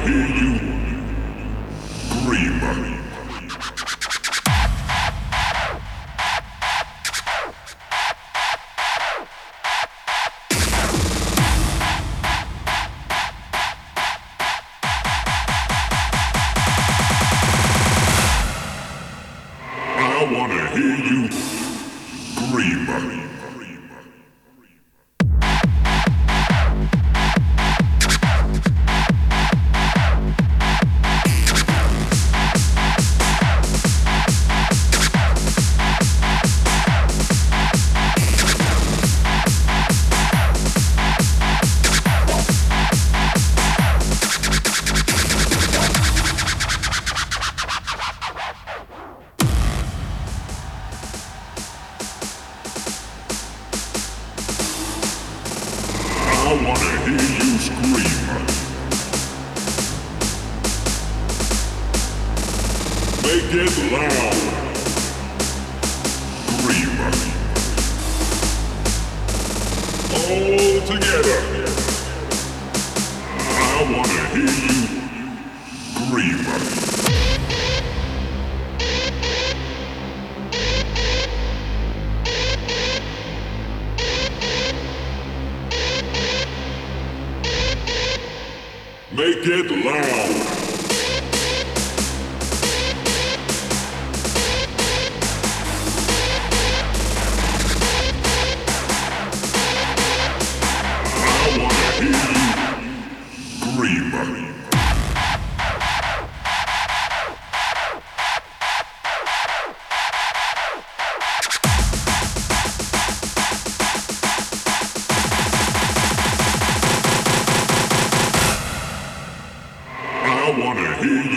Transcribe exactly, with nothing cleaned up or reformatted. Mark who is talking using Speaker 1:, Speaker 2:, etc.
Speaker 1: hear you scream. I wanna hear you scream. I wanna hear you scream. Make it loud. Scream. All together. I wanna hear you scream. Make it loud. I wanna hear you scream. I wanna hear you